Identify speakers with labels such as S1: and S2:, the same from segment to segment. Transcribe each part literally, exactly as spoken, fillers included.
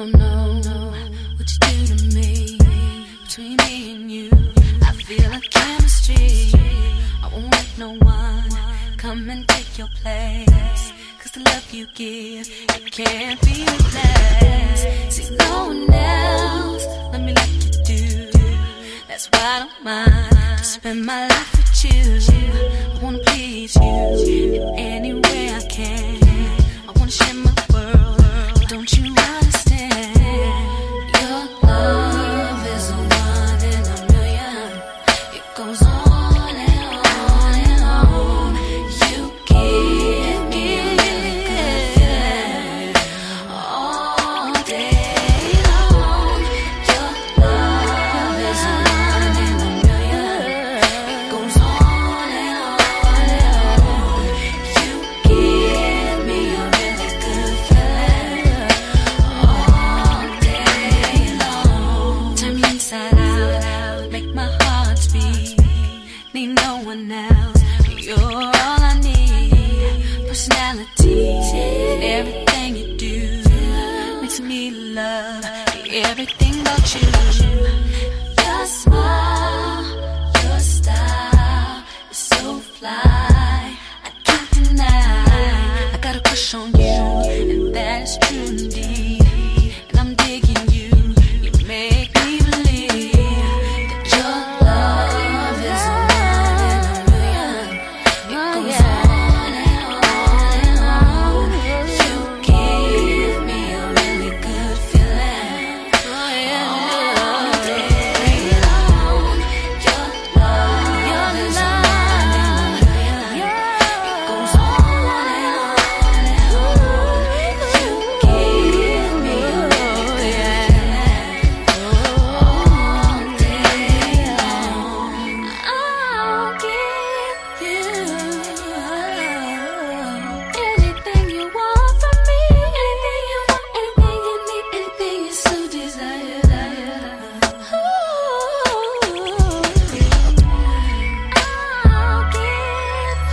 S1: don't know what you do to me. Between me and you, I feel a chemistry. I won't let no one come and take your place. Cause the love you give, it can't be replaced. See, no one else, let me like you do. That's why I don't mind to spend my life with you. I wanna please you in any way I can. I wanna share my world, don't you understand? Your love is a one in a million. It goes on and on and on. You give me a really good feeling all day long. Your love is a one in a million. It goes on and on and on. You give me a really good feeling all day long. Turn me inside out, make my heart beat. Need no one else, you're all I need. Personality, everything you do makes me love everything about you. Your smile, your style is so fly, I can't deny. I got a crush on you, and that's true indeed. And I'm digging you, you make me believe that your love is a one in a million. It goes on and on and on. You give me a really good feeling all day long. Your love is a one in a million. It goes on and on and on. You give me a really good feeling all day long. I'll give you anything you want from me, anything you want, anything you need, anything you so desire. I'll give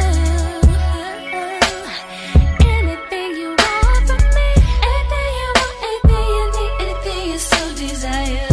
S1: you anything you want from me, anything you want, anything you need, anything you so desire.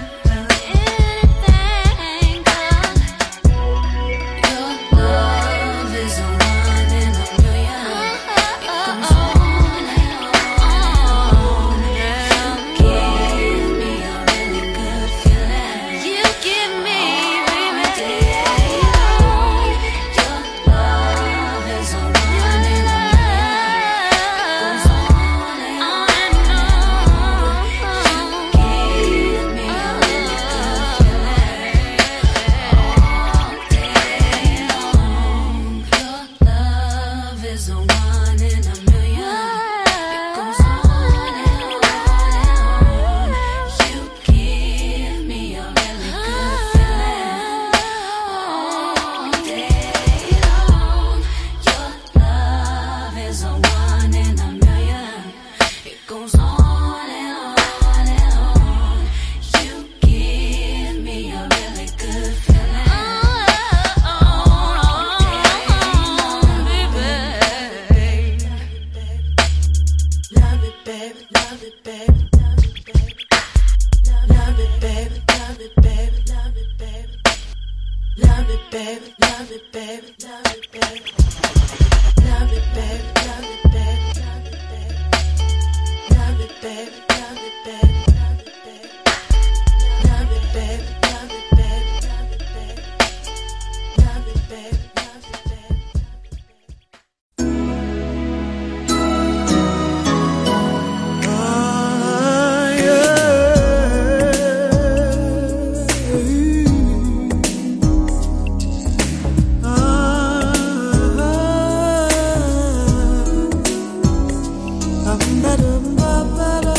S1: Anything, girl. Your love is a one in a million. It goes on and on. You give me a really good feeling. You give me all day long. Your love is a one in a million. It goes on and on. You give me a really good feeling all day long. Your love is a one in a million. It goes on and on and on. You give me a really good feeling all day long. Your love is a one in a million. It goes on and on and on. You give me a really good feeling all day long, baby.
S2: Love it, baby, love it, baby, love it, baby. Love it, baby, love it, baby, love it, baby. Love it, baby, love it, baby, love it, baby. Love it, baby, love it, baby, love it, baby. Love it, baby, love it, baby, love it, baby. Love it, baby, love it, baby, love it, baby. Love it, baby, love it, baby.
S3: Ah, yeah. Ah, I'm better, better,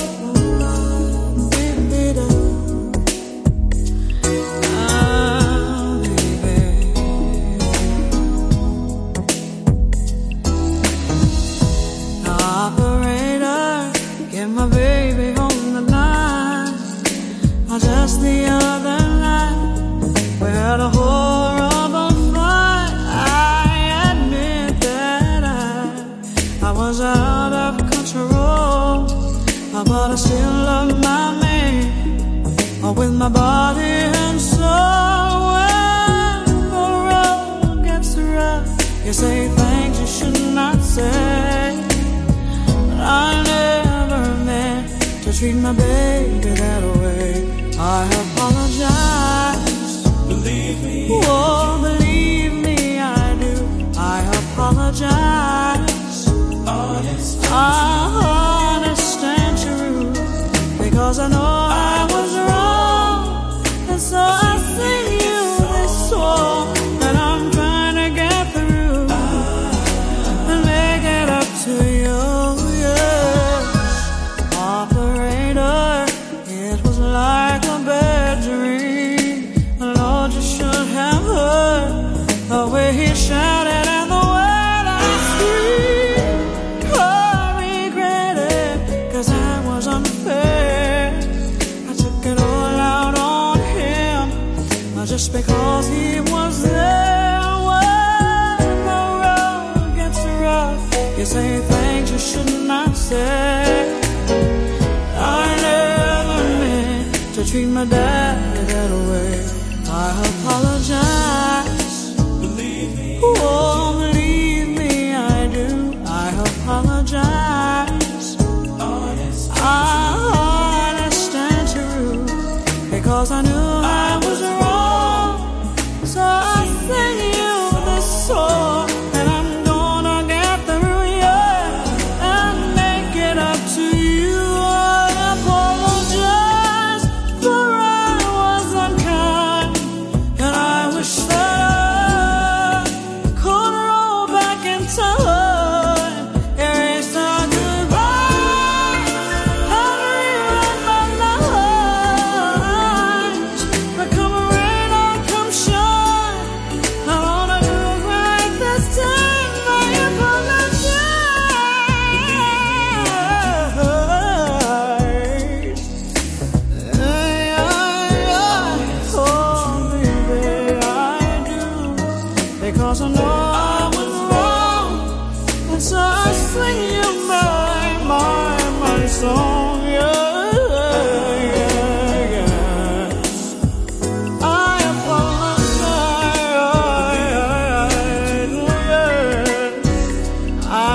S3: better. Ah, baby. Operator, get my baby on the line. Oh, just the other night, we had a horrible fight. I admit that I, I was out of control. but I still love my man with my body and soul. When the road gets rough, you say things you should not say. But I never meant to treat my baby that way. I apologize. Believe me. Oh, believe me, I do. I apologize. Honest, honest and true, because I know I was wrong, and so I sing you this song that I'm trying to get through and make it up to you. Yes, operator, it was like a bad dream. Lord, you should have heard the way he shouted and the way I screamed. Oh, I regret it, 'cause I was unfair. I took it all out on him, just because he was there. When the road gets rough, you say things you should not say. I never meant to treat my dad that way. I apologize. Believe me. Oh, believe me, I do. I apologize. Honest, honest and true, because I knew I was wrong. So I sing you this song, and I'm gonna get through, yeah, and make it up to you. I apologize for I was unkind, and I wish that I could roll back in time, erase our goodbye, and rewrite my life. But come rain or come shine, I wanna do it right this time. I apologize. Hey, I, I, oh, baby, I do, because I know I was wrong, and so I sing you my, my, my song, yeah, yeah, yeah. I apologize, yeah. I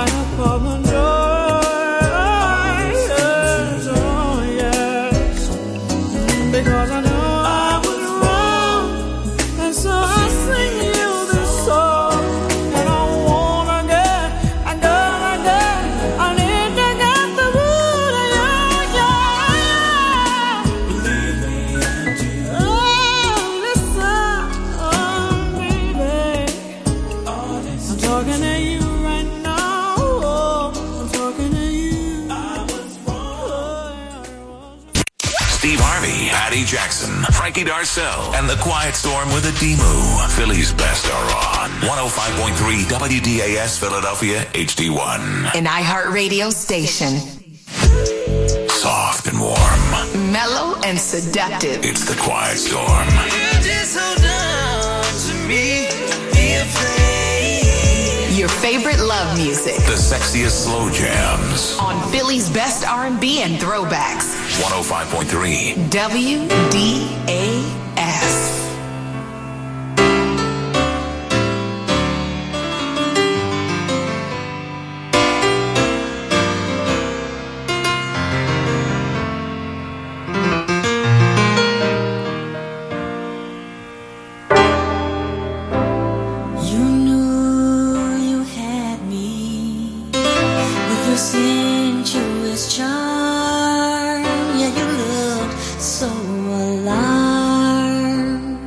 S3: apologize, oh yes, because I know I was wrong, and so I sing you this song, and I wanna get, I gotta get, I need to get the root of you, yeah, yeah. Believe me, I do. Oh, listen, oh, baby, I'm talking to you right now, oh, I'm talking to you. I was wrong.
S4: Steve Harvey, Patty Jackson, Frankie Darcell, and The Quiet Storm with a Demu. Philly's best are on one oh five point three W D A S Philadelphia H D one.
S5: An iHeartRadio station.
S4: Soft and warm.
S5: Mellow and seductive.
S4: It's The Quiet Storm.
S2: Just hold on to me, be afraid.
S5: Your favorite love music
S4: The sexiest slow jams.
S5: on Philly's best R and B and throwbacks.
S4: one oh five point three.
S5: W D A S.
S1: You knew you had me with your sensuous charm. Yeah, you looked so alive.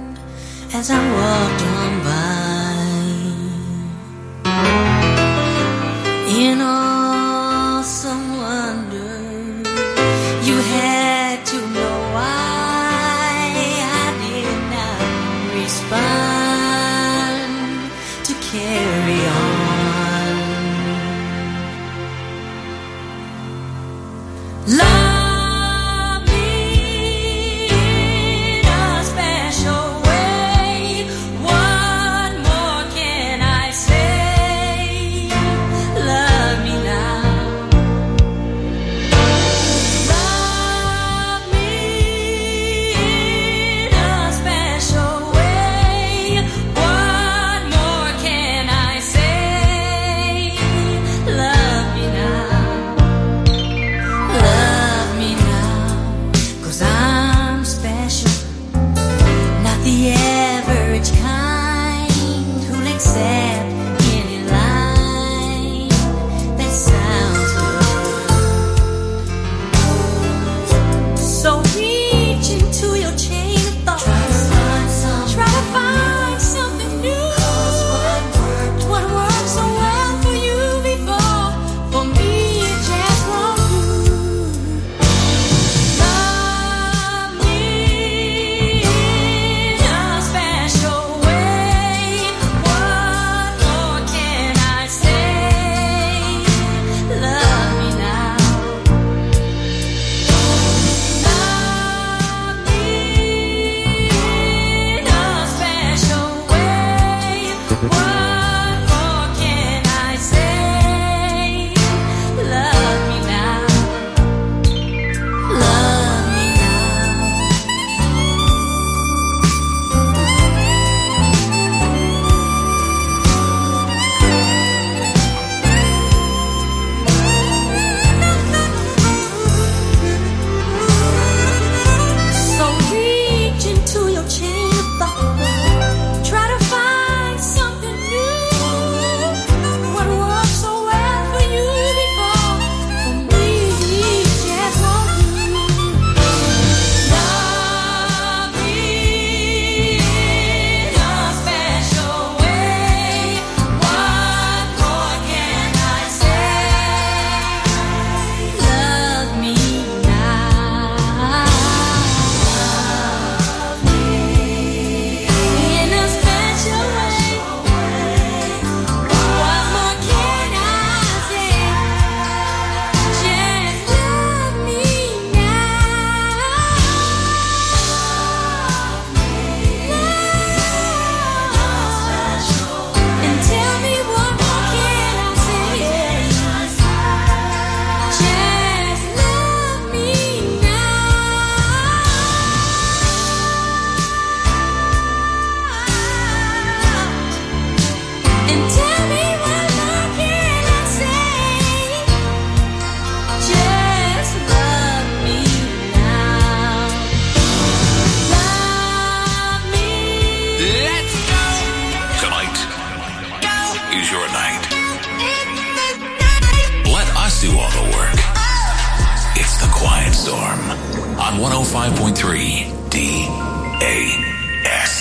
S4: Storm on one oh five point three D A S.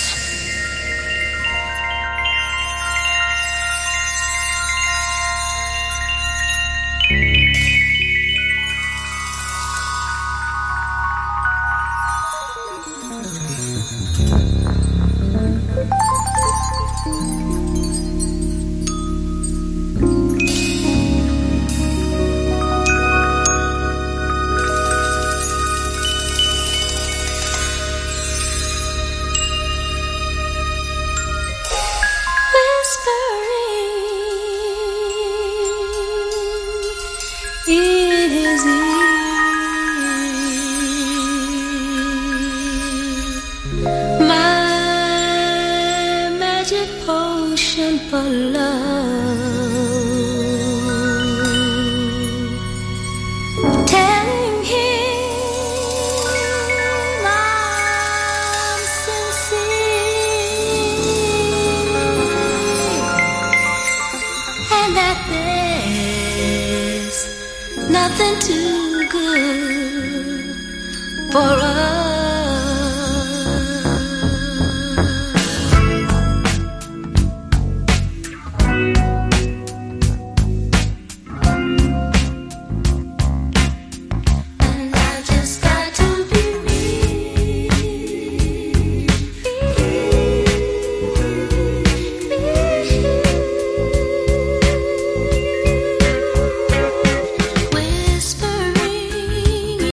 S1: Nothing too good for us.